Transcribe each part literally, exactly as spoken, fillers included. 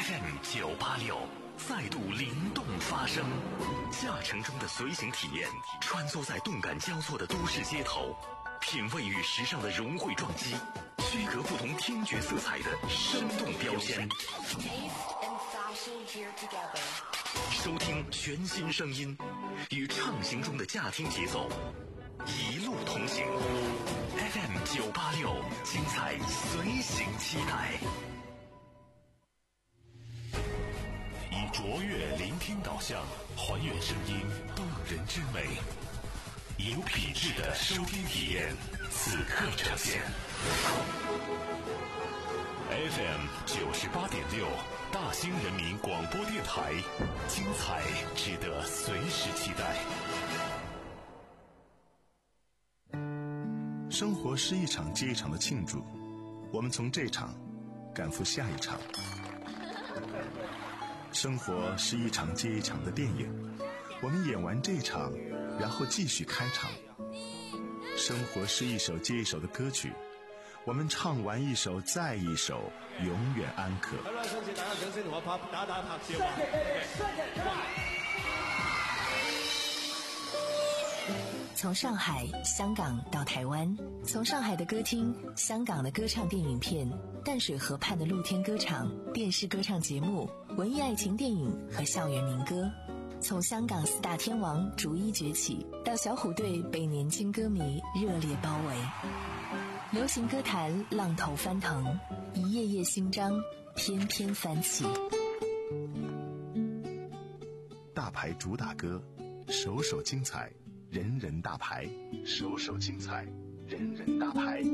F M 九八六再度灵动发声，驾乘中的随行体验，穿梭在动感交错的都市街头，品味与时尚的融汇撞击，区隔不同听觉色彩的生动标签。收听全新声音，与畅行中的驾听节奏，一路同行。F M 九八六，精彩随行期待。以卓越聆听导向，还原声音动人之美，有品质的收听体验，此刻呈现。F M 九十八点六，大兴人民广播电台，精彩值得随时期待。 生活是一场接一场的庆祝，我们从这场赶赴下一场。生活是一场接一场的电影，我们演完这场，然后继续开场。生活是一首接一首的歌曲，我们唱完一首再一首，永远安可。 从上海、香港到台湾，从上海的歌厅、香港的歌唱电影片、淡水河畔的露天歌场、电视歌唱节目、文艺爱情电影和校园民歌，从香港四大天王逐一崛起，到小虎队被年轻歌迷热烈包围。流行歌坛浪头翻腾，一页页新章翩翩翻起。 大牌主打歌，首首精彩，人人大牌，首首精彩，人人大牌。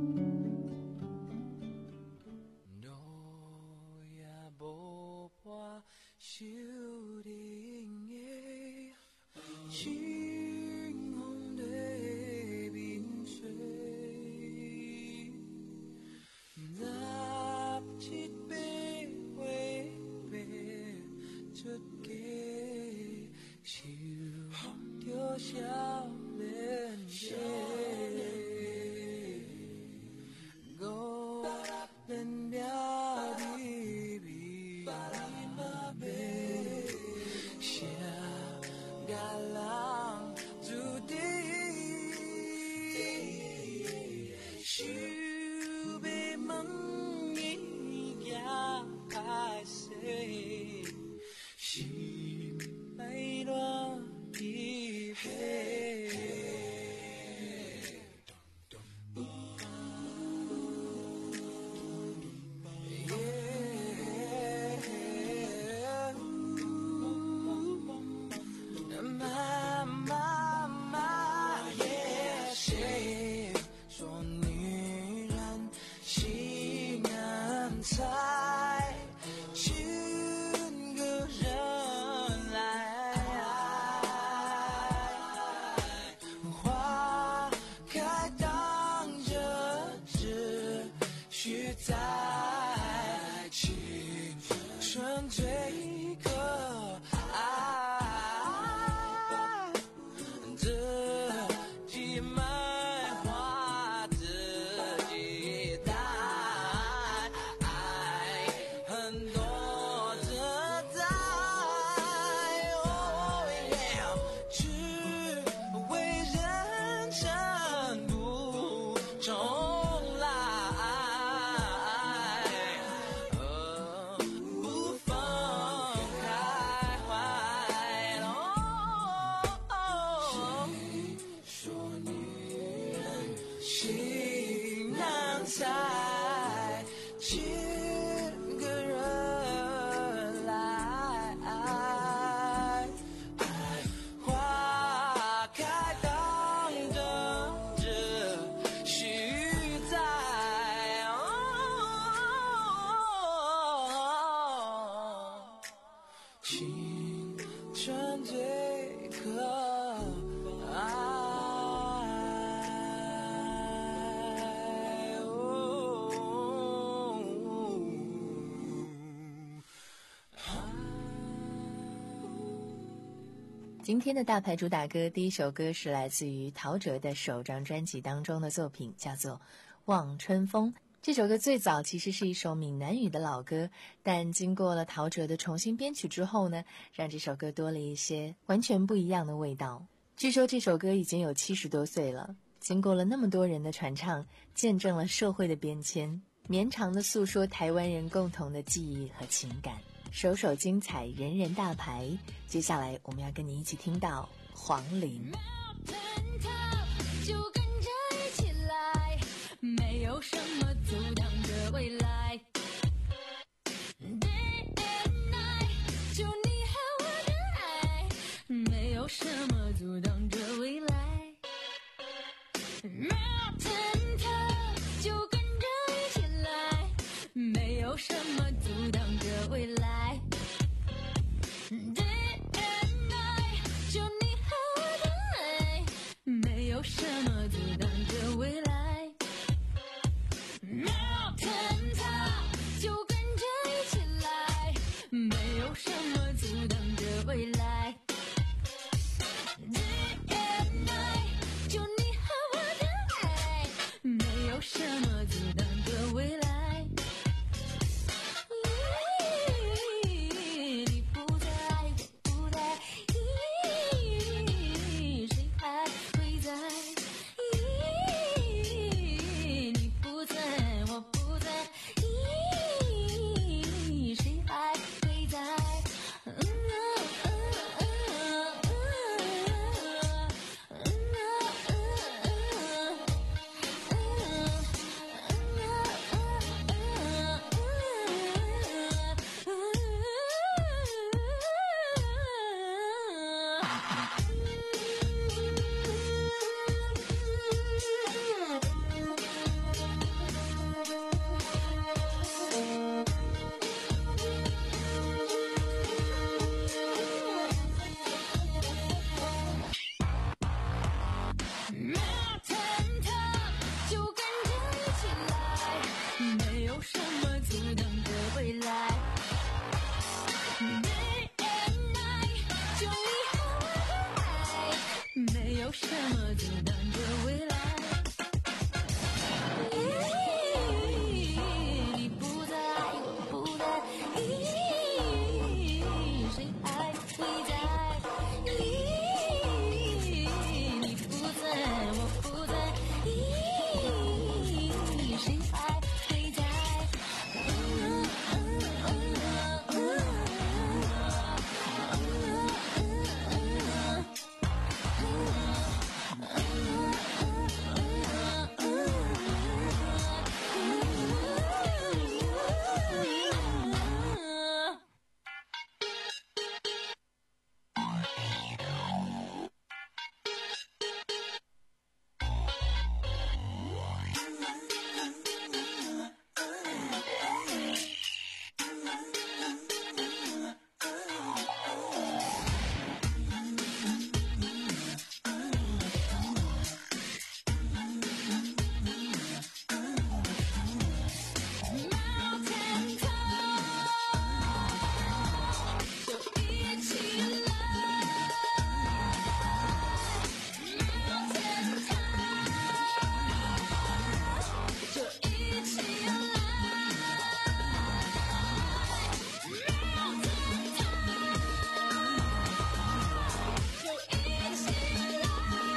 今天的大牌主打歌，第一首歌是来自于陶喆的首张专辑当中的作品，叫做《望春风》。 这首歌最早其实是一首闽南语的老歌，但经过了陶喆的重新编曲之后呢，让这首歌多了一些完全不一样的味道。据说这首歌已经有七十多岁了，经过了那么多人的传唱，见证了社会的变迁，绵长的诉说台湾人共同的记忆和情感，首首精彩，人人大牌。接下来我们要跟你一起听到黄龄。 就跟着一起来，没有什么阻挡着未来。Day and night， 就你和我的爱，没有什么阻挡着未来。Mountain top， 就跟着一起来，没有什么阻挡着未来。Day and night， 就你和我的爱，没有什么阻挡着未来。Mountain top， 就跟着一起来，没有什么阻挡着未来。Day and night， 就你和我的爱，没有什么阻挡着未来。你不在，我不在，谁还会在？你不在，我不在，谁还会在？Mountain top， 就跟着一起来，没有什么阻挡着未来。Day and night， 就你和我的爱，没有什么阻挡着未来。你不在，我不在，谁还会在？你不在，我不在，谁还会在？Mountain top， 就一起来。Mountain top， 就一起来。Mountain top， 就一起来。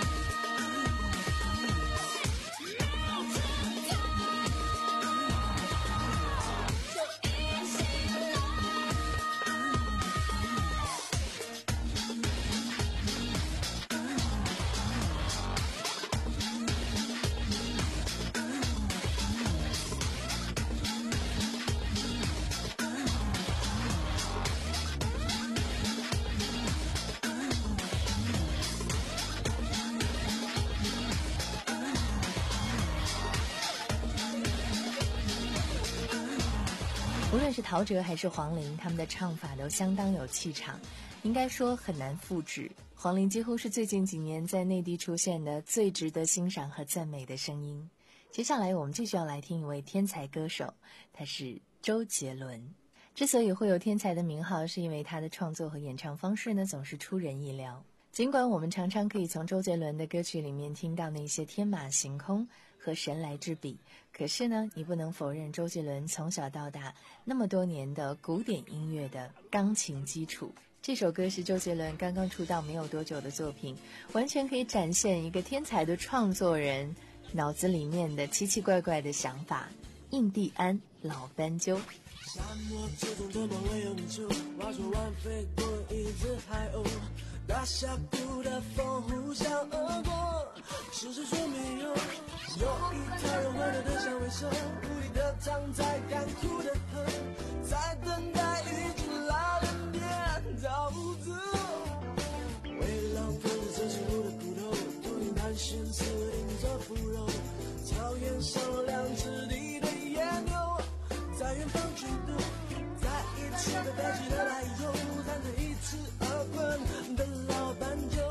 无论是陶喆还是黄龄，他们的唱法都相当有气场，应该说很难复制。黄龄几乎是最近几年在内地出现的最值得欣赏和赞美的声音。接下来我们继续要来听一位天才歌手，他是周杰伦。之所以会有天才的名号，是因为他的创作和演唱方式呢总是出人意料。尽管我们常常可以从周杰伦的歌曲里面听到那些天马行空、 和神来之笔。可是呢，你不能否认周杰伦从小到大那么多年的古典音乐的钢琴基础。这首歌是周杰伦刚刚出道没有多久的作品，完全可以展现一个天才的创作人脑子里面的奇奇怪怪的想法。印第安老斑鸠。 沙漠之中的梦唯有你住，划船湾飞过一只海鸥，大峡谷的风呼啸而过，是谁说没有？有一条永恒的对象为首，无力的躺在干枯的河，在等待雨季来临点逃走。为浪跟着这些路的骨头，独立盘旋刺顶着腐肉，草原上两只地的野牛，在远方举动，再一次的带起的来由，弹着一次而困的老斑鸠。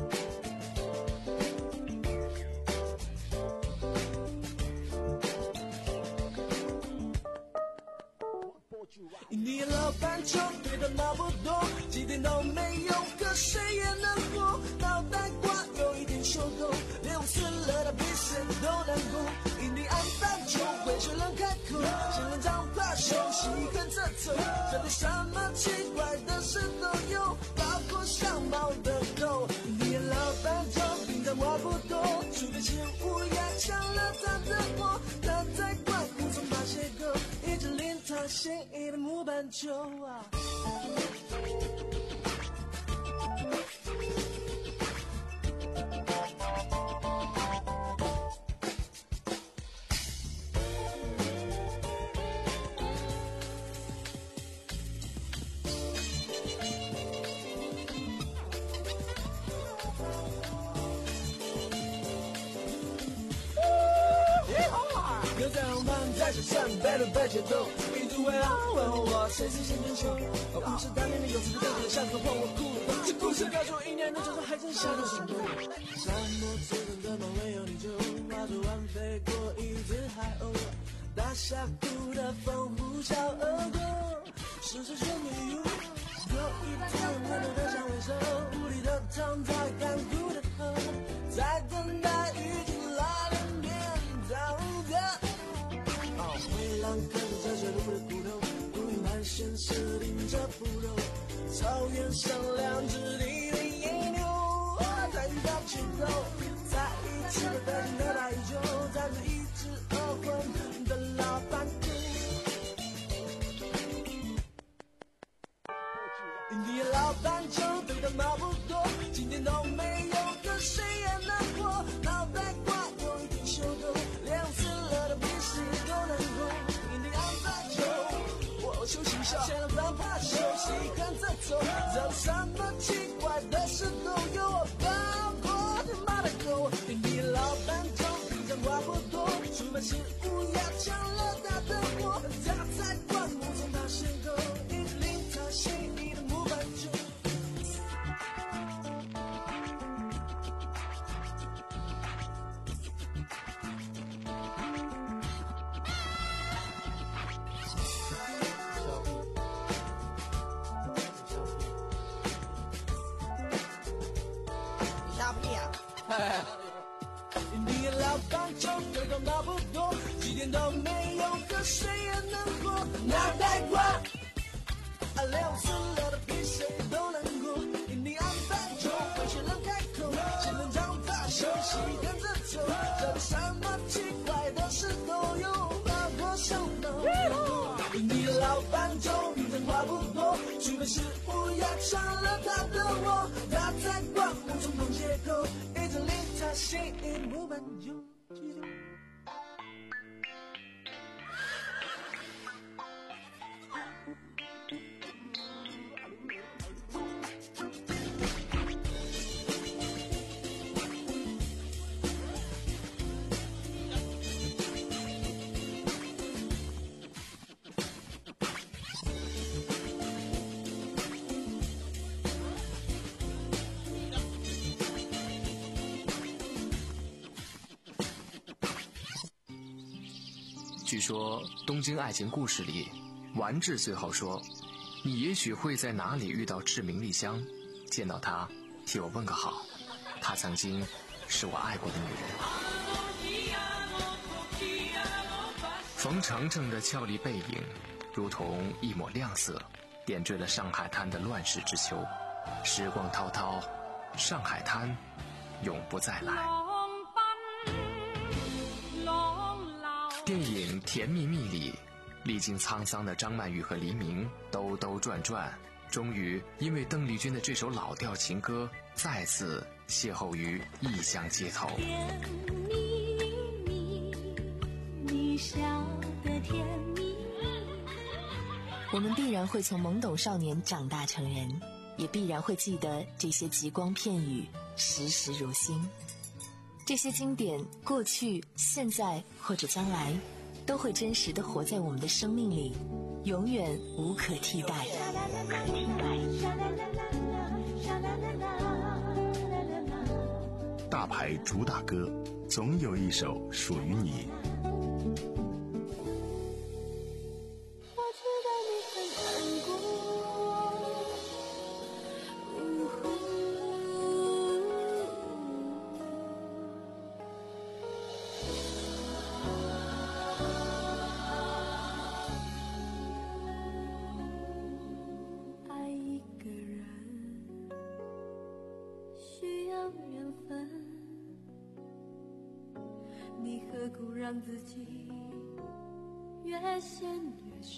你老斑鸠对的毛不多，几天都没有，可谁也能活。脑袋瓜有一点秀逗，连我死了的比谁都难过。印第安斑鸠会学人开口，仙人掌怕休息跟着走，这里什么奇怪的事都有，包括像猫的狗。你老斑鸠平常话不多，除非是乌鸦抢了他的窝，他在灌木丛爬斜沟，一只令他心仪的木斑鸠啊。牛仔红盘在车上摆了摆节奏，一直围绕问我谁是先天秀，而不是当年的有词的对着下课碰我哭。这故事告诉我，一年的就是还真下个心动。沙漠之中的梦唯有你就划着湾飞过一只海鸥，大峡谷的风呼啸而过，是谁说没有？有一条温柔的香味手，无力的躺在干枯的河，在等待雨季来临点逃的。灰狼跟着这些路的骨头，乌云盘旋时顶着腐肉，草原上两只地的野牛，在遇到街头，在一次的带进的来酒，在这一只而昏的老斑鸠。你老斑鸠对的毛不多，今天都没有，可谁也能活。脑袋瓜有一点秀逗，连死了的比谁都难过。印第安斑鸠，我休息一下，先让他怕休息，跟着走，这什么奇怪的事都有，包括他妈的狗。你老斑鸠平常话不多，出门时乌鸦抢了他的窝，他在灌木丛爬斜沟，一直令他心仪的木斑鸠。你老斑鸠对的毛不多，几天都没有，可谁也能活。脑袋瓜啊，连我死了的比谁都难过。印第安斑鸠会学人开口，仙人掌怕休息跟着走，这里什么奇怪的事都有，包括像猫的狗。你老斑鸠平常话不多，除非是乌鸦抢了他的窝，他在灌木丛旁斜沟，一直令他心仪的木斑鸠。 据说《东京爱情故事》里，丸治最后说：“你也许会在哪里遇到志明丽香，见到她，替我问个好。她曾经是我爱过的女人。” 冯程程的俏丽背影如同一抹亮色，点缀了上海滩的乱世之秋。时光滔滔，上海滩永不再来。电影《甜蜜蜜》里，历经沧桑的张曼玉和黎明兜兜转转，终于因为邓丽君的这首老调情歌，再次邂逅于异乡街头。 甜蜜蜜，你笑得甜蜜蜜。 我们必然会从懵懂少年长大成人，也必然会记得这些极光片语，时时如新。这些经典，过去、现在或者将来，都会真实地活在我们的生命里，永远无可替代。 大牌主打歌，总有一首属于你。 我知道你很难过，呜呼爱一个人需要缘分，你何苦让自己越陷越深？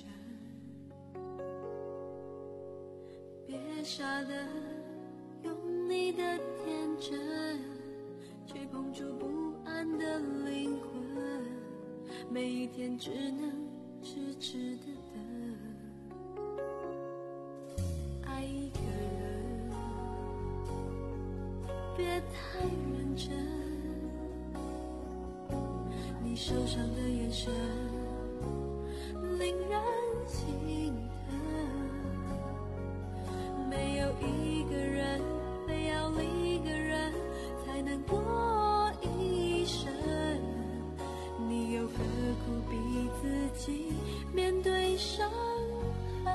别傻的用你的天真去碰触不安的灵魂，每一天只能痴痴的等。爱一个人别太认真，你受伤的眼神令人心疼，没有一个人非要另一个人才能过一生，你又何苦逼自己面对伤痕？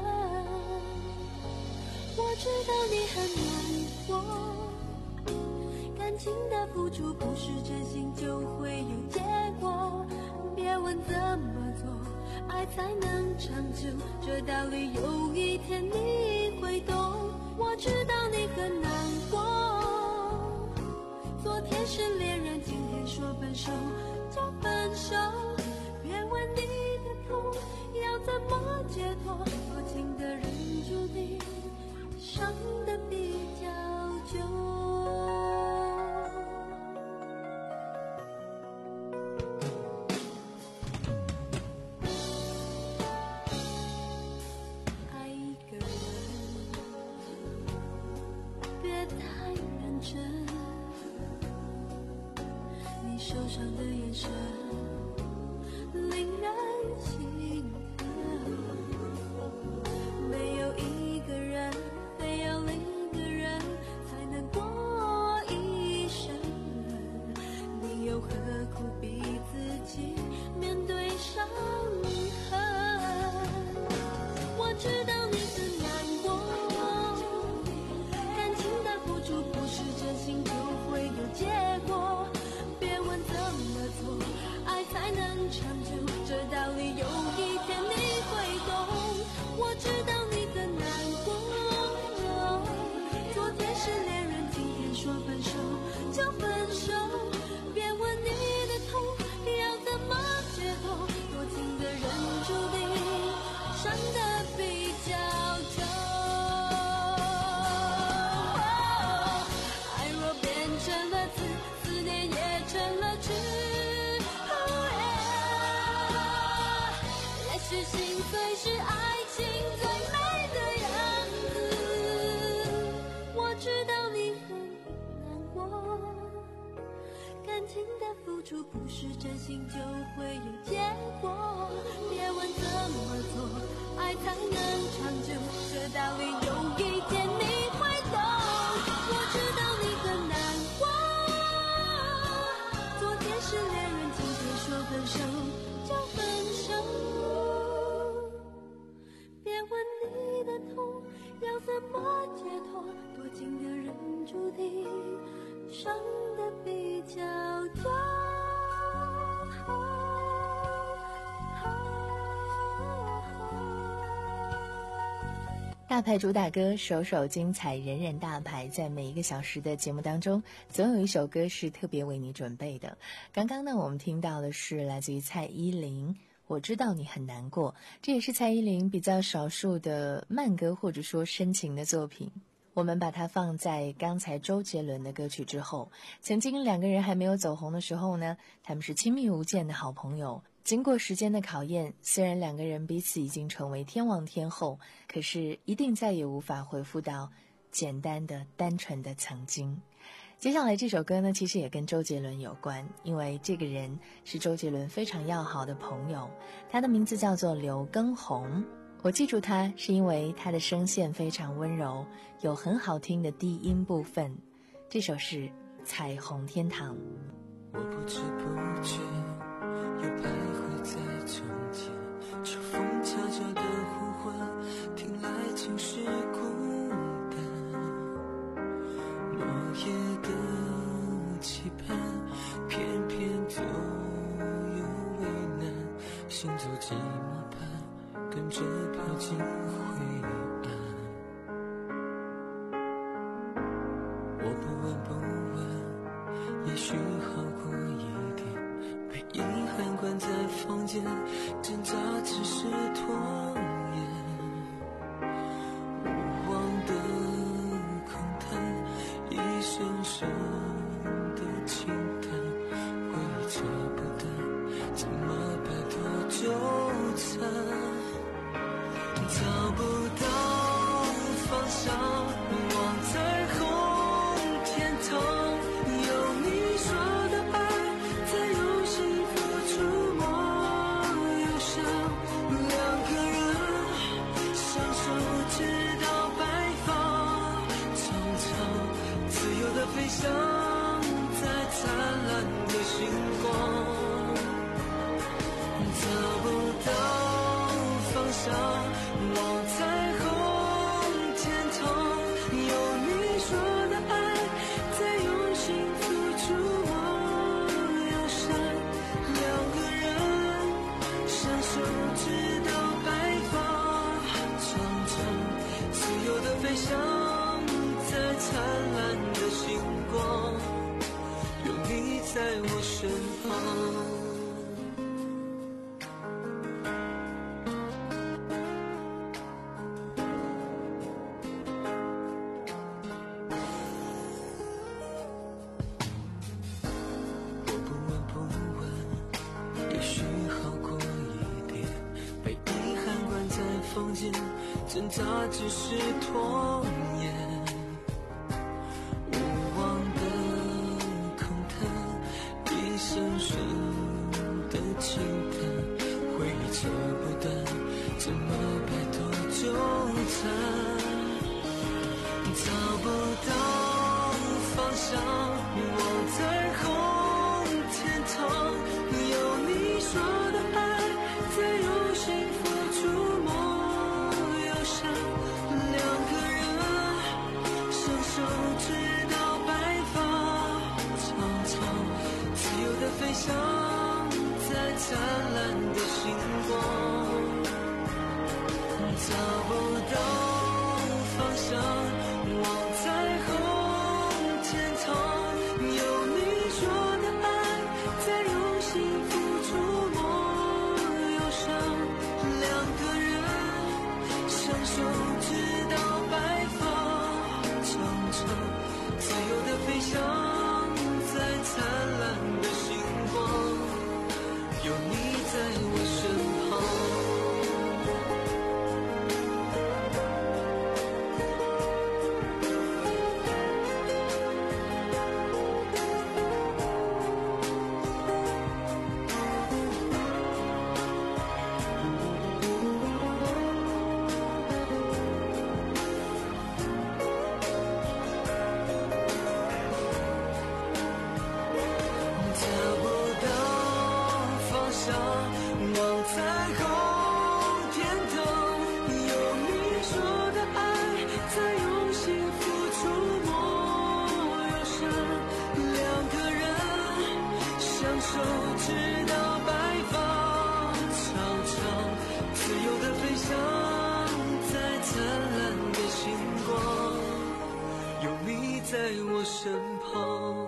我知道你很难过，感情的付出不是真心就会有结果，别问怎么做爱才能长久，这道理有一天你会懂。我知道你很难过，昨天是恋人，今天说分手就分手，别问你的痛要怎么解脱，多情的人注定伤得比较久。爱一个人别太认真，你受伤的眼神令人心疼，没有一个人非要另一个人才能过一生，你又何苦逼自己面对伤痕？我知道你很难过，感情的付出不是真心就会有结果，别问怎么做爱才能长久，这道理有一天你会懂。我知道你很难过，昨天是恋人，今天说分手就分手，别问你的痛要怎么解脱，多情的人注定伤得比较久。爱若变成了刺，思念也成了痴。也许心碎是爱情最美的样子。我知道你很难过，感情的付出不是真心就会有结果，别问怎么做爱才能长久，这道理有一天你会懂。我知道你很难过，昨天是恋人，今天说分手就分手，别问你的痛要怎么解脱，多情的人注定伤得比较久。 大牌主打歌，首首精彩，人人大牌。在每一个小时的节目当中，总有一首歌是特别为你准备的。刚刚呢，我们听到的是来自于蔡依林，我知道你很难过，这也是蔡依林比较少数的慢歌或者说深情的作品。我们把它放在刚才周杰伦的歌曲之后。曾经两个人还没有走红的时候呢，他们是亲密无间的好朋友。经过时间的考验，虽然两个人彼此已经成为天王天后，可是一定再也无法回复到简单的单纯的曾经。接下来这首歌呢，其实也跟周杰伦有关，因为这个人是周杰伦非常要好的朋友，他的名字叫做刘畊宏。我记住他是因为他的声线非常温柔，有很好听的低音部分。这首是《彩虹天堂》。 我不知不觉又徘徊在中间，秋风悄悄的呼唤，听来竟是孤单。落叶的期盼，偏偏就有为难，行走寂寞般跟着飘进灰暗。我不问不问，也许好过一点，被遗憾关在房间，挣扎只是拖延。无望的空谈，一声声的轻叹，回忆找不到，怎么摆脱纠缠，找不到方向，望彩虹天堂，有你说的爱，才有幸福触摸忧伤，两个人相守直到白发，长长自由的飞翔在灿烂的星光，找不到方向，望彩虹天堂，有你说的爱，才有幸福触摸忧伤，两个人相守直到白发，长长自由的飞翔在灿烂的星光，有你在我身旁。挣扎只是拖延，无望的空谈，一声声的轻叹，回忆扯不断，怎么摆脱纠缠，找不到方向，望彩虹天堂，有你说的爱，才有幸福触摸，两个人相守直到白发，长长自由的飞翔在灿烂的星光，找不到方向，望彩虹天堂，有你说的爱，才有幸福触摸忧伤，两个人相守直到白发，长长自由的飞翔在灿烂的星光，有你在我身旁。手直到白发，长长自由的飞翔在灿烂在我身旁。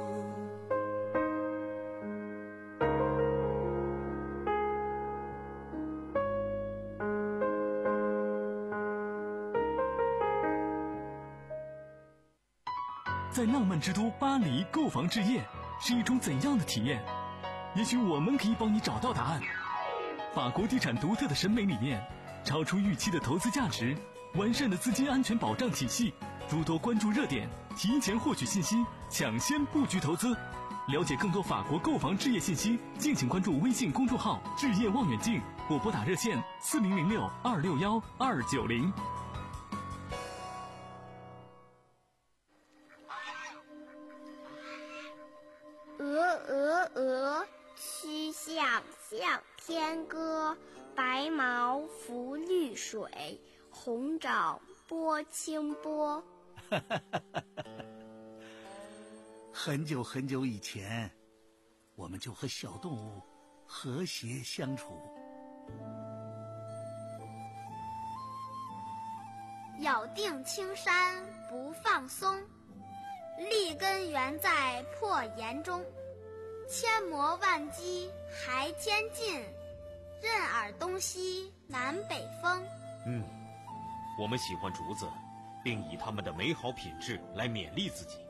在浪漫之都巴黎购房置业是一种怎样的体验？也许我们可以帮你找到答案。法国地产独特的审美理念，超出预期的投资价值，完善的资金安全保障体系，诸多关注热点，提前获取信息，抢先布局投资。了解更多法国购房置业信息，敬请关注微信公众号“置业望远镜”或拨打热线四零零六二六幺二九零。 鹅鹅鹅，曲项向天歌。白毛浮绿水，红掌拨清波。 很久很久以前，我们就和小动物和谐相处。 咬定青山不放松，立根原在破岩中。千磨万击还坚劲，任尔东西南北风。 嗯，我们喜欢竹子，并以它们的美好品质来勉励自己。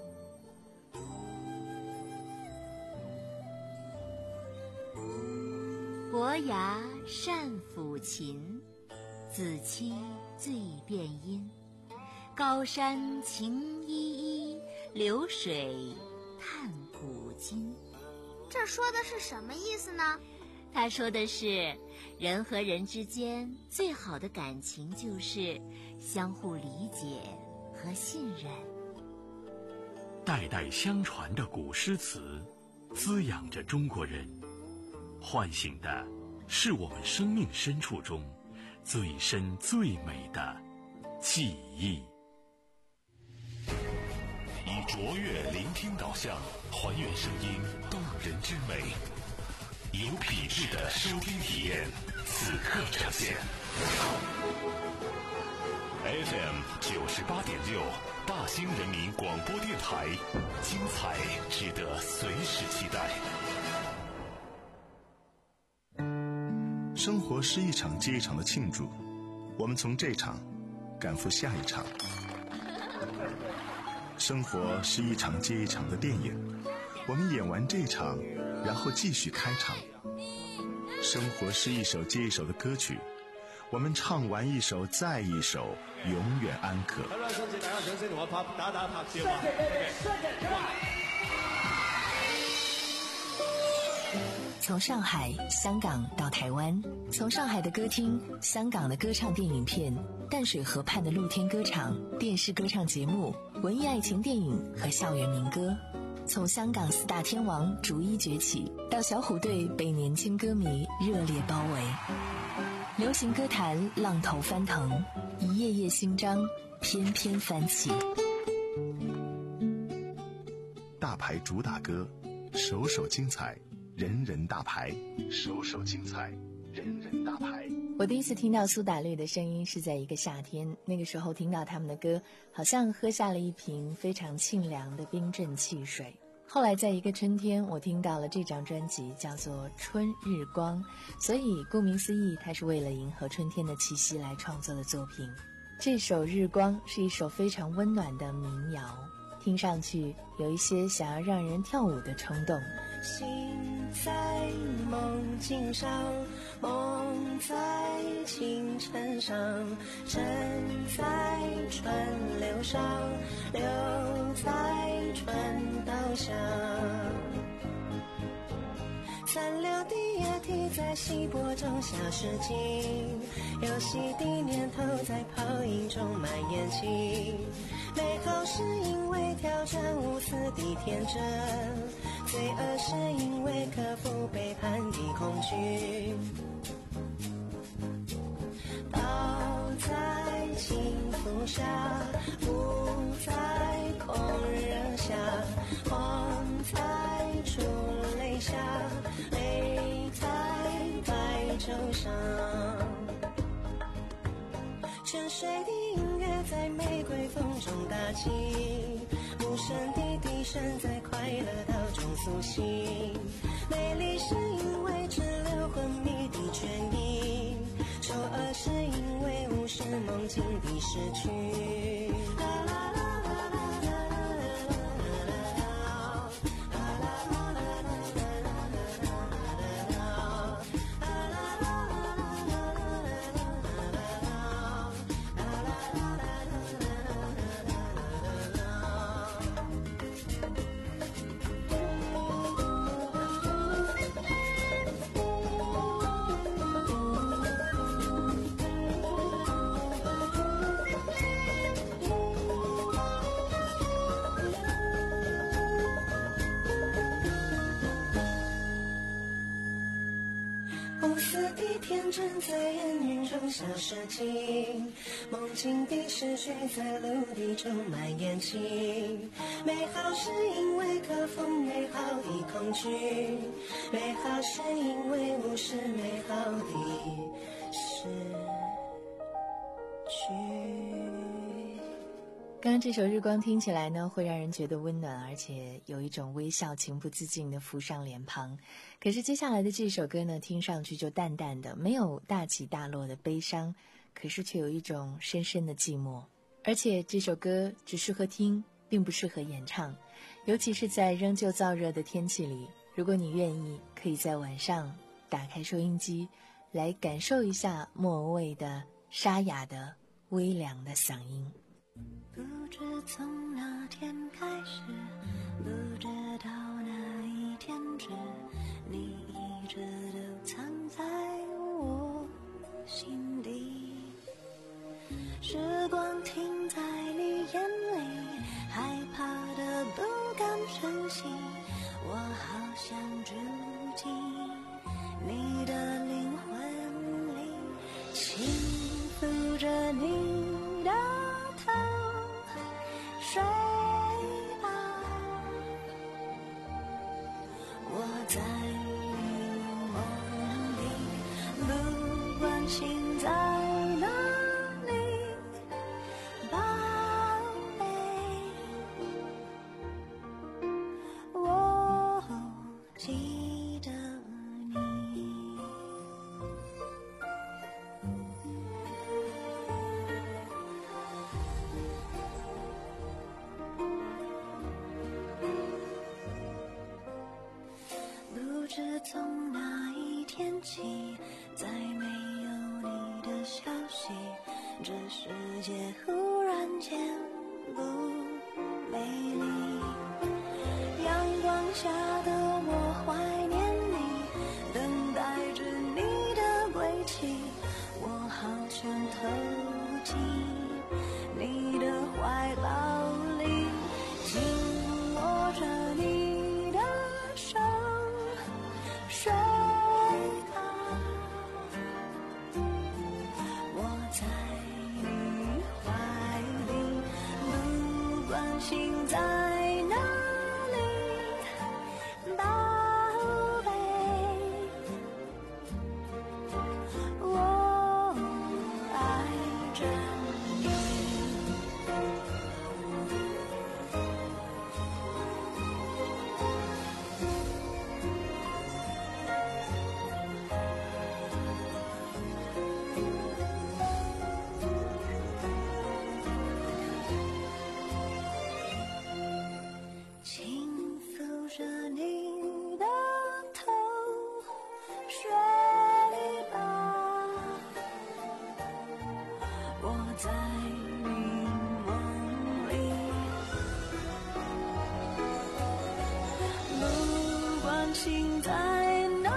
伯牙善抚琴，子期最辨音。高山晴依依，流水探古今。 这说的是什么意思呢？ 他说的是，人和人之间最好的感情就是相互理解和信任。 代代相传的古诗词，滋养着中国人，唤醒的是我们生命深处中最深最美的记忆。 以卓越聆听导向，还原声音动人之美，有品质的收听体验，此刻呈现。F M 九十八点六，大兴人民广播电台，精彩值得随时期待。 生活是一场接一场的庆祝，我们从这场赶赴下一场。生活是一场接一场的电影，我们演完这场，然后继续开场。生活是一首接一首的歌曲，我们唱完一首再一首，永远安可。 好啦，多謝大家掌聲同我拍打打拍照啊！ 从上海、香港到台湾，从上海的歌厅、香港的歌唱电影片、淡水河畔的露天歌场、电视歌唱节目、文艺爱情电影和校园民歌，从香港四大天王逐一崛起，到小虎队被年轻歌迷热烈包围，流行歌坛浪头翻腾，一页页新章翩翩翻起。 大牌主打歌，首首精彩，人人大牌，首首精彩，人人大牌。 我第一次听到苏打绿的声音是在一个夏天，那个时候听到他们的歌，好像喝下了一瓶非常沁凉的冰镇汽水。后来在一个春天，我听到了这张专辑，叫做《春日光》，所以顾名思义，它是为了迎合春天的气息来创作的作品。这首《日光》是一首非常温暖的民谣，听上去有一些想要让人跳舞的冲动。 心在梦境上，梦在清晨上，身在川流上，流在川道上。三流的液体在稀薄中消失尽，游戏的念头在泡影中蔓延起。美好是因为挑战无私的天真，罪恶是因为克服背叛的恐惧。倒在幸福下，不在狂热下，慌在出泪下，泪在白昼上。 泉水的音乐在玫瑰风中打起，无声的笛声在快乐岛中苏醒。美丽是因为只留昏迷的倦意，丑恶是因为无视梦境的失去。天真在烟云中消失尽，梦境的诗句在陆地中蔓延起。美好是因为克服美好的恐惧，美好是因为无视美好的失去。 刚刚这首日光听起来呢，会让人觉得温暖，而且有一种微笑情不自禁地浮上脸庞。可是接下来的这首歌呢，听上去就淡淡的，没有大起大落的悲伤，可是却有一种深深的寂寞。而且这首歌只适合听，并不适合演唱，尤其是在仍旧燥热的天气里。如果你愿意，可以在晚上打开收音机，来感受一下莫文蔚的沙哑的微凉的嗓音。 不知从哪天开始，不知道哪一天止，你一直都藏在我心底。时光停在你眼里，害怕的不敢珍惜，我好想住进你的灵魂里，轻抚着你的头，睡吧，我在你梦里，不管心在哪里，宝贝，我记得你。不知从哪一天起，再没有你的消息，这世界忽然间不美丽。阳光下的我怀念你，等待着你的归期，我好想投进你的怀抱里，紧握着你的手，睡吧，我在你怀里，不管心在哪里，宝贝，我爱着你。轻抚着你的头，睡吧，我在你梦里，不管心在哪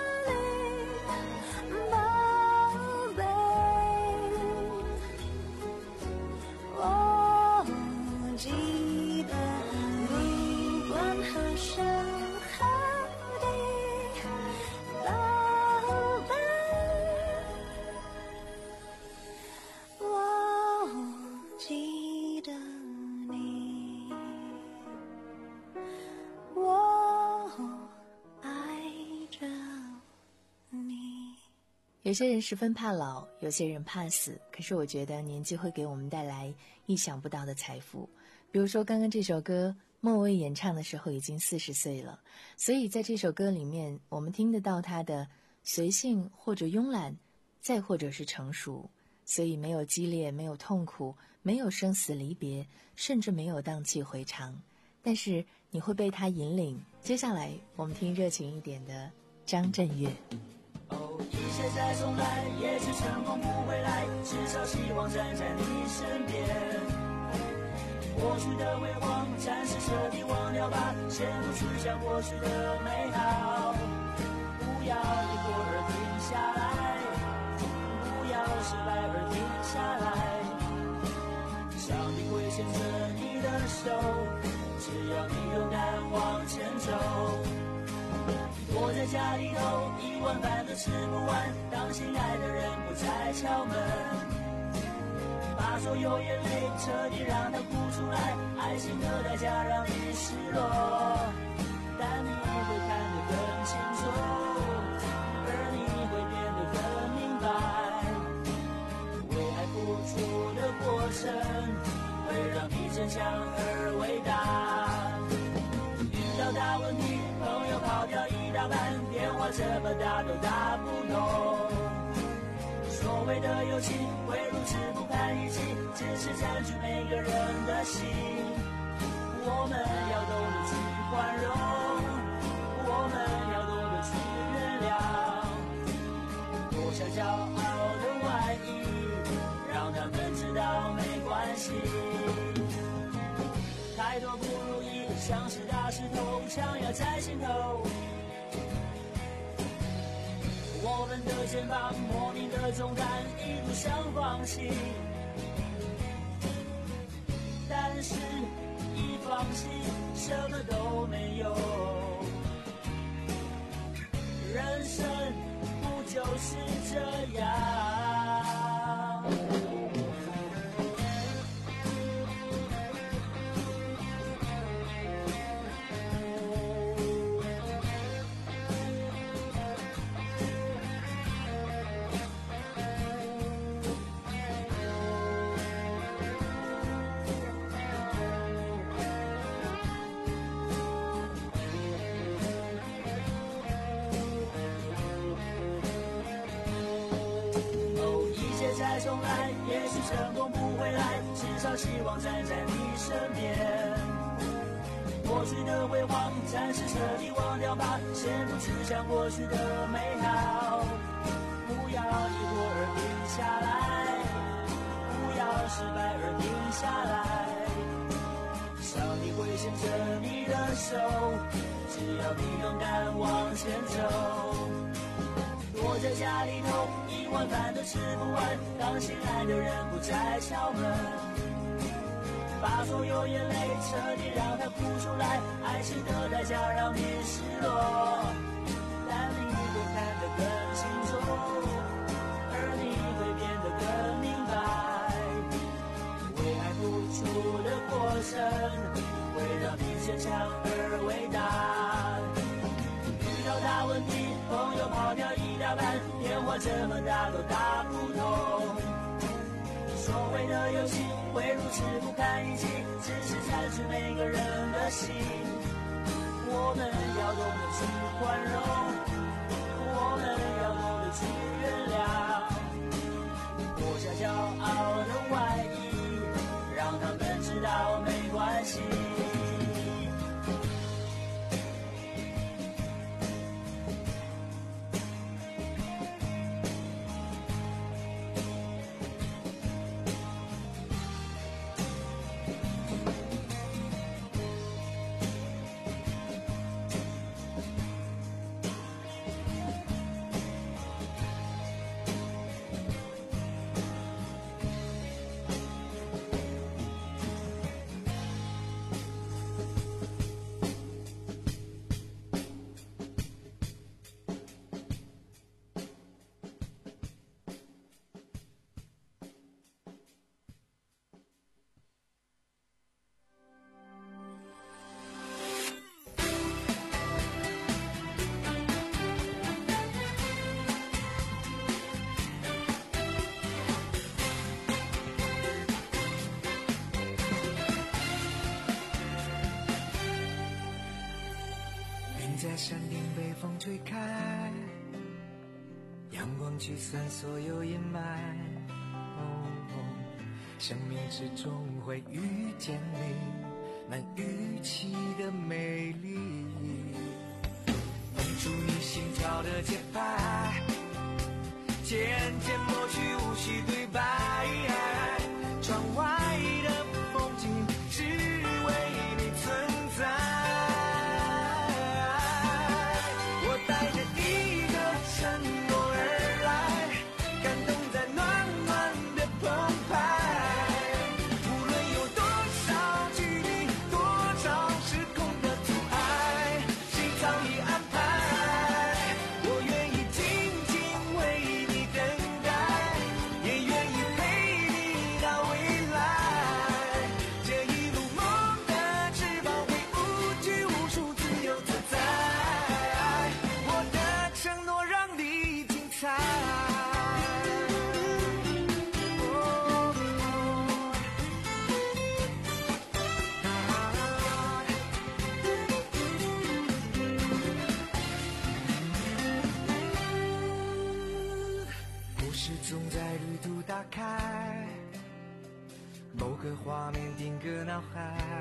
里，宝贝，我记得你，不管何时何地，宝贝，我记得你，我爱有些人十分怕老，有些人怕死，可是我觉得年纪会给我们带来意想不到的财富。比如说刚刚这首歌莫蔚演唱的时候已经四十岁了，所以在这首歌里面我们听得到他的随性或者慵懒，再或者是成熟，所以没有激烈，没有痛苦，没有生死离别，甚至没有荡气回肠，但是你会被他引领。接下来我们听热情一点的张震岳。 哦，一切再重来，也许成功不会来，至少希望站在你身边。过去的辉煌暂时彻底忘掉吧，先不去想过去的美好，不要一会儿停下来，不要失败而停下来，上帝会牵着你的手，只要你勇敢往前走。躲在家里头，一碗饭都吃不完，当心爱的人不再敲门，把所有眼泪彻底让它哭出来，爱情的代价让你失落，但你会看得更清楚，而你会变得更明白，为爱付出的过程会让你坚强而伟大。遇到大问题，朋友跑掉一大半，电话这么打都打不通，所谓的友情会如此不堪一击，只是占据每个人的心。我们要懂得去宽容，我们要懂得去原谅，脱下骄傲的外衣，让他们知道没关系。太多不如意像是大石头，强压在心头，我们的肩膀莫名的重担，一路想放弃，但是一放弃什么都没有，人生不就是这样。再重来，也许成功不会来，至少希望站在你身边。过去的辉煌暂时彻底忘掉吧，先不去想过去的美好，不要一会儿停下来，不要失败而停下来，上帝会牵着你的手，只要你勇敢往前走。躲在家里头，一碗饭都吃不完，当心爱的人不再敲门，把所有眼泪彻底让它哭出来，爱情的代价让你失落，但你会看得更清楚，而你会变得更明白，为爱付出的过程会让你坚强而伟大。遇到大问题，朋友跑掉一大半，电话这么打都打不通，所谓的友情会如此不堪一击，只是占据每个人的心。我们要懂得去宽容，我们要懂得去原谅，脱下骄傲的外衣，让他们知道没关系。 山顶被风吹开，阳光驱散所有阴霾。哦哦，生命之中会遇见你，难预期的美丽，封住你心跳的节拍，渐渐抹去无需对白。窗外的风景只为你存在。我带着一个承诺而来，感动在暖暖的澎湃。无论有多少距离，多少时空的阻碍，谁早已安排。我愿意静静为你等待，也愿意陪你到未来。这一路梦的翅膀会无拘无束，自由自在。我的承诺让你精彩。故事总在旅途打开，某个画面定格脑海。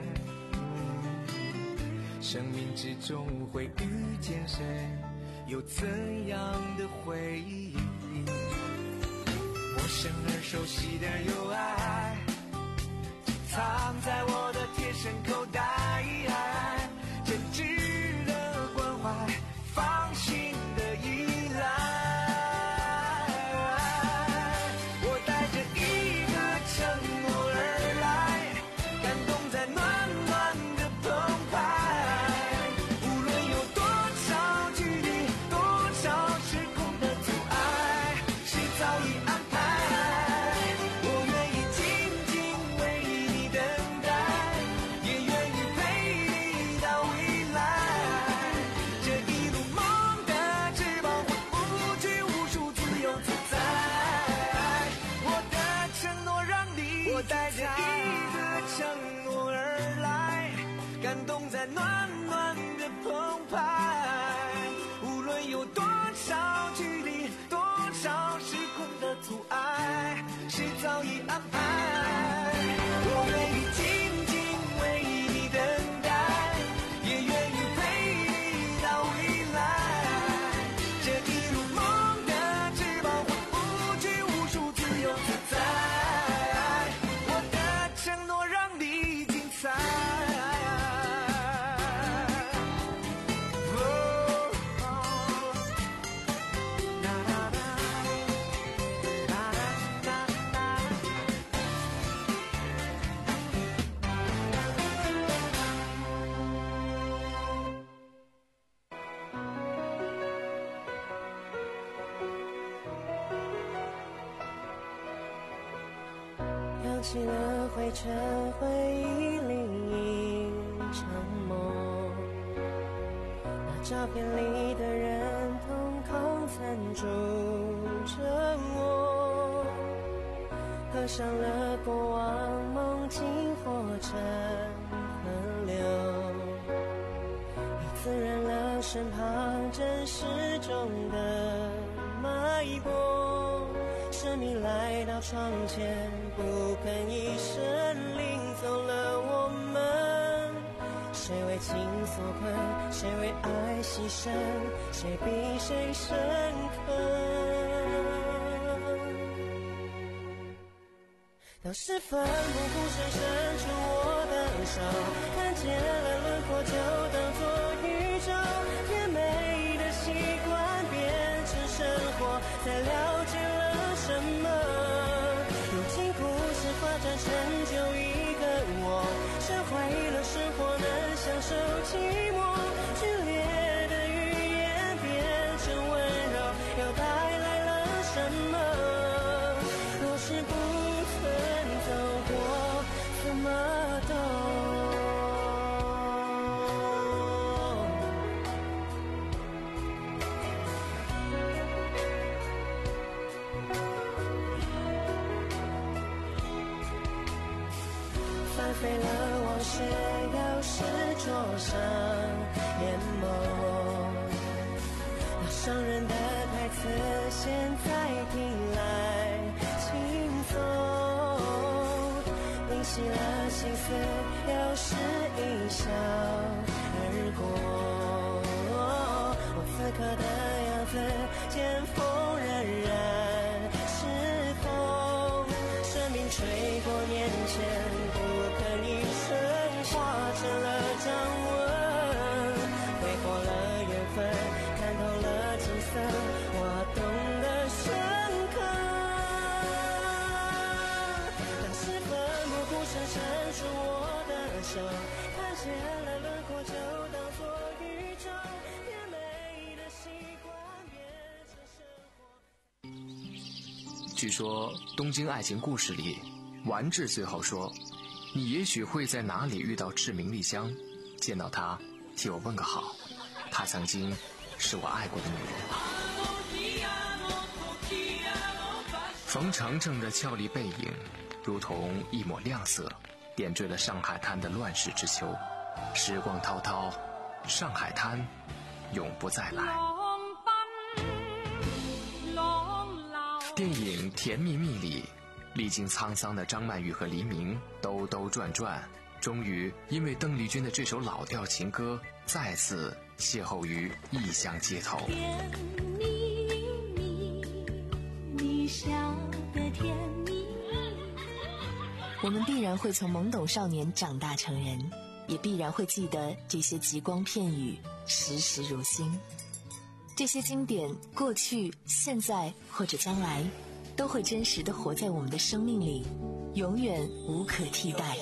嗯，生命之中会遇见谁，有怎样的回忆？陌生而熟悉的友爱，藏在我的贴身口袋。真挚的关怀，放心的依赖。我带着一个承诺而来，感动在暖暖的澎湃。无论有多少距离，多少时空的阻碍，谁早已安排。我愿意静静为你等待，也愿意陪你到未来。这一路梦的翅膀会无拘无束，自由自在。我的承诺让你，我带着一个承诺而来，感动在暖暖的澎湃。无论有多少距离，多少时空的阻碍，谁早已安排。我愿意静静为你等待，也愿意陪你到未来。这一路梦的翅膀会无拘无束，自由自在。我的承诺让你精彩。哦哦啦啦啦啦啦啦啦。 扬起了灰尘，回忆里一场梦。那照片里的人，瞳孔残住着我。合上了过往，梦境化成河流。你滋润了身旁真实中的脉搏。生命来到窗前，不肯一声领走了我们。谁为情所困，谁为爱牺牲，谁比谁深刻。当时奋不顾身伸出我的手，看见了轮廓就当作宇宙。甜美的习惯变成生活，才了解了什么。如今故事发展成就一个我，学会了生活能享受寂寞。剧烈的语言变成温柔，又带来了什么？若是不曾走过，怎么懂？翻飞了往事，又是桌上眼眸。 伤人的台词，现在听来轻松，淋熄了心思，有时一笑而过。我此刻的样子，见风仍然是风，生命吹过面前，不可逆身，化成了掌纹，挥霍了缘分，看透了景色，我懂得深刻。当时奋不顾身伸出我的手，看见了轮廓，就当作宇宙，越美的习惯变成生活。 据说《东京爱情故事》里，丸治最后说：“你也许会在哪里遇到志明丽香，见到她，替我问个好。她曾经是我爱过的女人。”冯程程的俏丽背影，如同一抹亮色，点缀了上海滩的乱世之秋。时光滔滔，上海滩永不再来。电影《甜蜜蜜》里，历经沧桑的张曼玉和黎明兜兜转转，终于因为邓丽君的这首老调情歌，再次邂逅于异乡街头。 甜蜜蜜，你笑得甜蜜。 我们必然会从懵懂少年长大成人，也必然会记得这些极光片语，时时如新。这些经典，过去、现在或者将来，都会真实地活在我们的生命里，永远无可替代。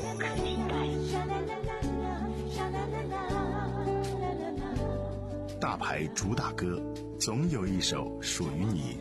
大牌主打歌，总有一首属于你。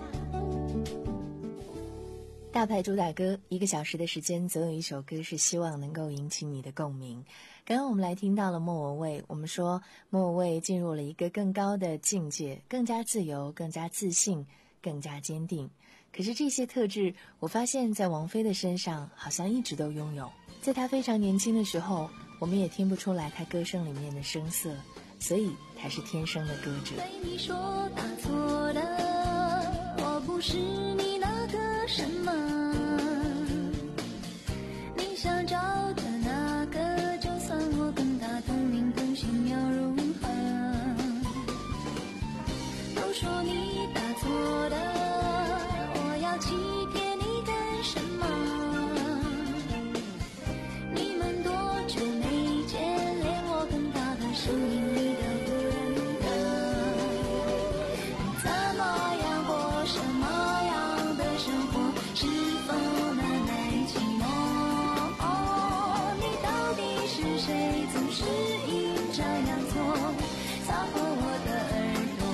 大牌主打歌，一个小时的时间，总有一首歌是希望能够引起你的共鸣。刚刚我们来听到了莫文蔚，我们说莫文蔚进入了一个更高的境界，更加自由，更加自信，更加坚定。可是这些特质，我发现在王菲的身上好像一直都拥有。在她非常年轻的时候，我们也听不出来她歌声里面的声色，所以她是天生的歌者。 对你说打错了，我不是你那个什么，你想找的那个，就算我跟他同名同姓又如何？都说你打错了，我要欺骗你干什么？你们多久没见，连我跟他的声音你都不认得。你怎么样过什么样的生活？是否难耐寂寞？哦，你到底是谁？总是阴差阳错，擦破我的耳朵。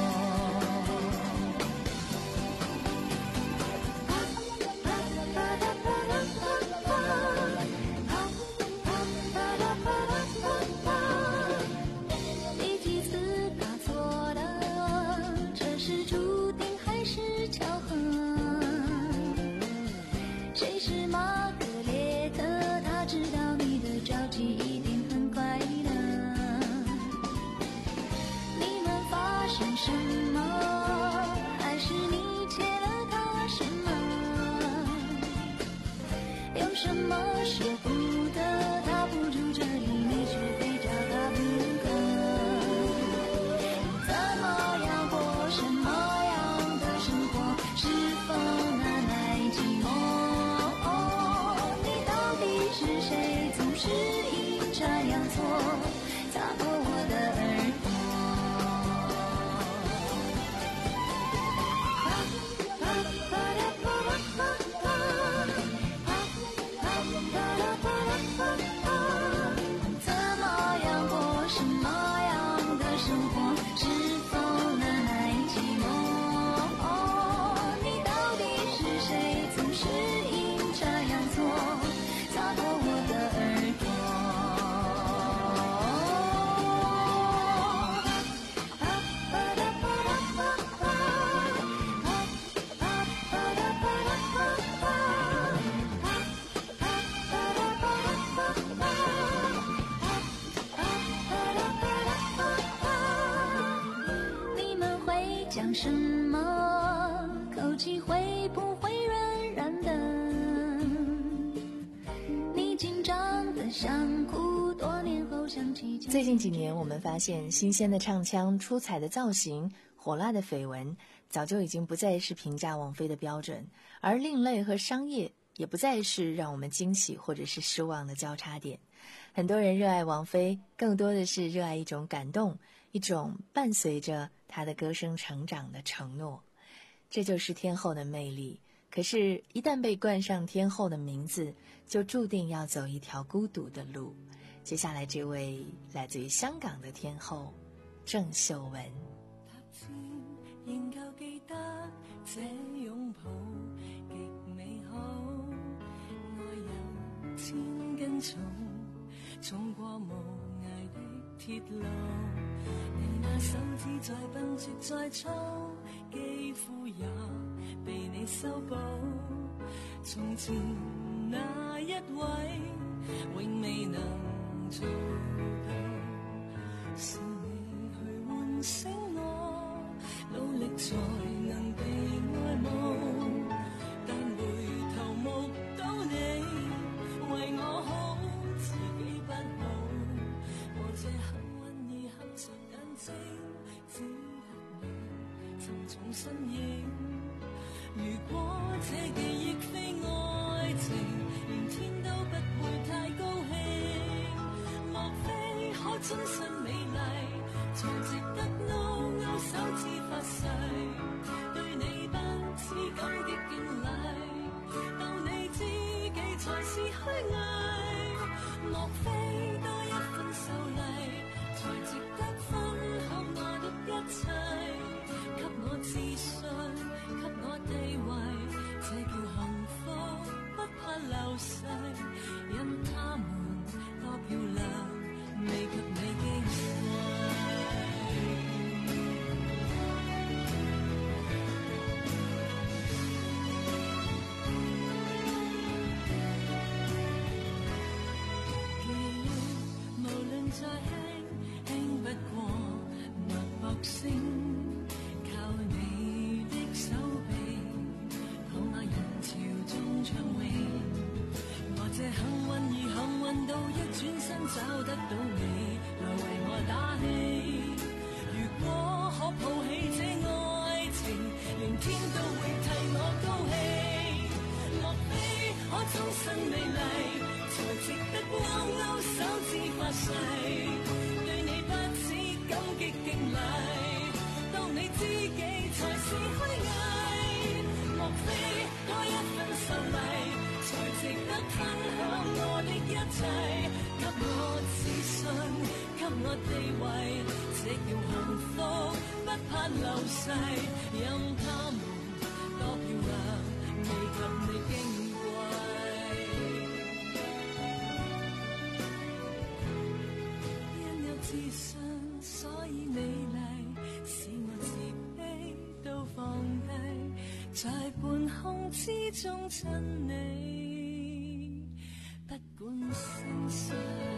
第几次打错了？这是注定还是巧合？谁是玛格丽特？他知道你的着急一定很快乐。你们发生什么？还是你欠了他什么？有什么舍不得？他不住这里，你却非找他不可。你怎么样过什么样的生活？是否难耐寂寞？哦，你到底是谁？总是阴差阳错，擦破我的耳朵。怎么样过什么样的生活？是否难耐寂寞？哦，你到底是谁？总是阴差阳错，擦破我的耳朵。 最近几年，我们发现新鲜的唱腔、出彩的造型、火辣的绯闻，早就已经不再是评价王菲的标准，而另类和商业也不再是让我们惊喜或者是失望的交叉点。很多人热爱王菲，更多的是热爱一种感动，一种伴随着她的歌声成长的承诺。这就是天后的魅力。可是，一旦被冠上天后的名字，就注定要走一条孤独的路。接下来这位来自于香港的天后郑秀文。 仍舊記得這擁抱極美好，愛有千根草，衝過無涯的鐵路，你那手指再笨拙再粗，肌膚也被你修補，從前那一位永未能做到，是你去喚醒我，努力才能被愛慕，但回頭目睹你為我好，自己不好，我這幸運兒合着眼睛，只得你沉重身影。如果這記憶非愛情，連天都不會太高興，莫非可終身美麗才值得勾勾手指發誓，對你不知感激敬禮，當你知己才是虛偽，莫非多一分秀麗才值得分享我的一切，給我自信給我地位，這叫幸福不怕流逝，因他們多漂亮未及你矜貴。再輕輕不過脈搏聲，靠你的手臂，當那人潮中暢泳，我這幸運兒幸運到一轉身找得到你，來為我打氣。如果可抱起這愛情，連天都會替我高興，莫非可終身美麗才值得勾勾手指發誓，對你不止感激敬禮，當你知己才是虛偽，莫非多一分秀麗才值得分享我的一切，給我自信給我地位，這叫幸福不怕流逝，任他們多漂亮未及你矜貴。自信所以美麗，使我自卑都放低，在半空之中親你，不管生死。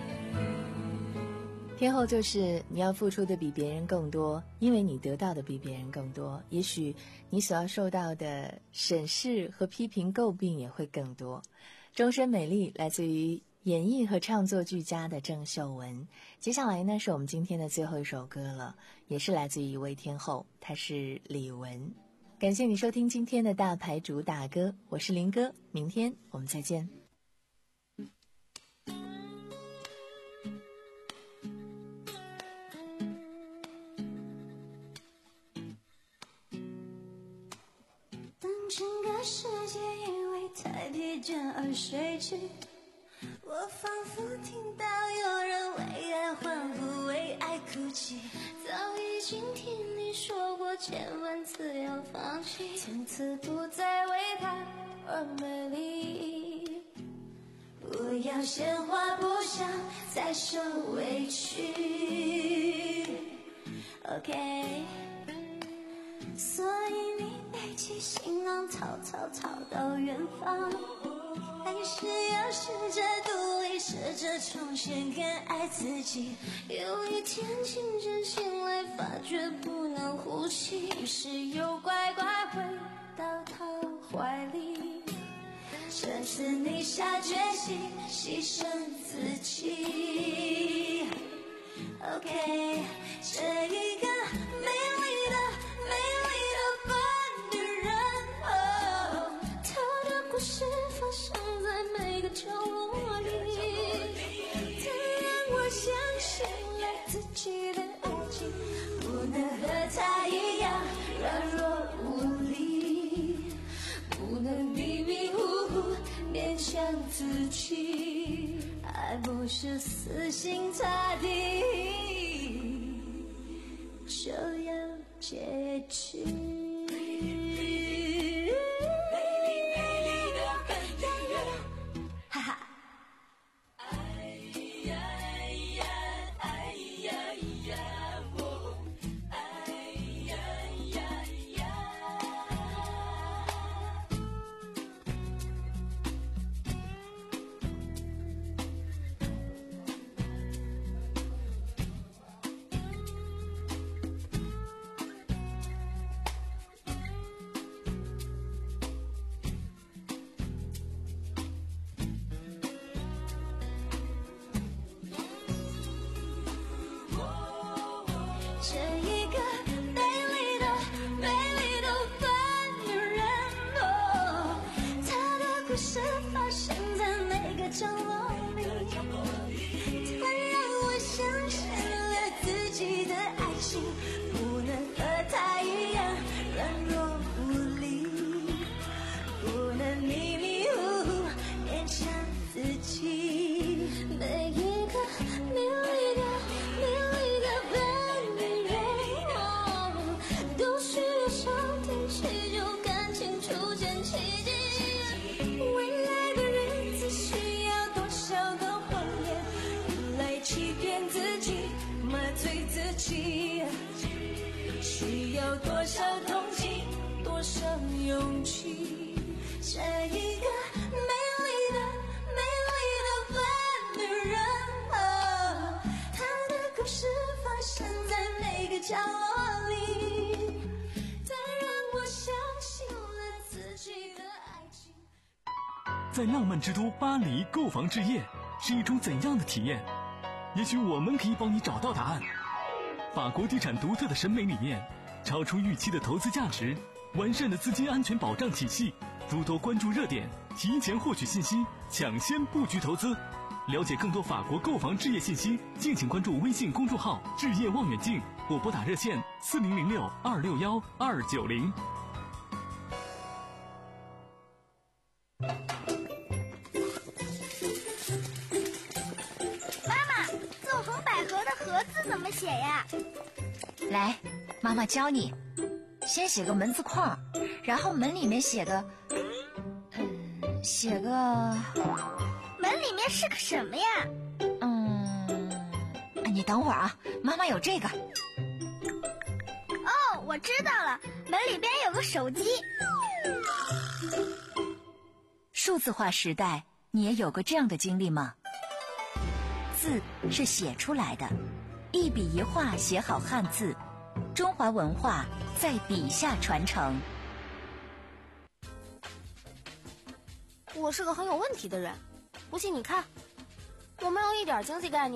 天后就是你要付出的比别人更多，因为你得到的比别人更多，也许你所要受到的审视和批评诟病也会更多。终身美丽来自于演绎和唱作俱佳的郑秀文。接下来呢，是我们今天的最后一首歌了，也是来自于一位天后，她是李玟。感谢你收听今天的大牌主打歌，我是林哥，明天我们再见。 当整个世界因为太疲倦而睡去，我仿佛听到有人为爱欢呼，为爱哭泣。早已经听你说过千万次要放弃，千次不再为他而美丽。不要鲜花，不想再受委屈。OK， 所以你背起行囊，逃逃逃到远方。还是要试着独立，试着重新更爱自己。有一天清晨醒来，发觉不能呼吸，于是又乖乖回到他怀里。这次你下决心牺牲自己。 OK， 这一个美丽的美丽的笨女人，哦，她的故事发生在每个角落里，她让我相信了自己的爱情，不能和她一样软弱无力，不能迷迷糊糊勉强自己，爱不是死心塌地就要结局。哈哈。这一个美丽的美丽的笨女人，哦，她的故事发生在每个角落里，她让我相信了自己的爱情，不能和她一样软弱无力，不能迷迷糊糊勉强自己，每一个美丽的美丽的笨女人，哦，都需要上天祈求感情出现奇迹，未来的日子需要多少个谎言来欺骗自己麻醉自己，需要多少同情多少勇气，这一个美丽的美丽的笨女人，哦，她的故事发生在每个角落里，她让我相信了自己的爱情。 在浪漫之都巴黎购房置业是一种怎样的体验？也许我们可以帮你找到答案。法国地产独特的审美理念，超出预期的投资价值，完善的资金安全保障体系，如多关注热点，提前获取信息，抢先布局投资。了解更多法国购房置业信息，敬请关注微信公众号“置业望远镜”或拨打热线四零零六二六幺二九零。 妈妈，纵横捭阖的阖字怎么写呀？ 来，妈妈教你，先写个门字框，然后门里面写个，嗯，写个， 门里面是个什么呀？ 嗯，你等会儿啊，妈妈有这个。 哦，我知道了，门里边有个手机。 数字化时代，你也有过这样的经历吗？字是写出来的，一笔一画写好汉字，中华文化在笔下传承。 我是个很有问题的人，不信你看，我没有一点经济概念。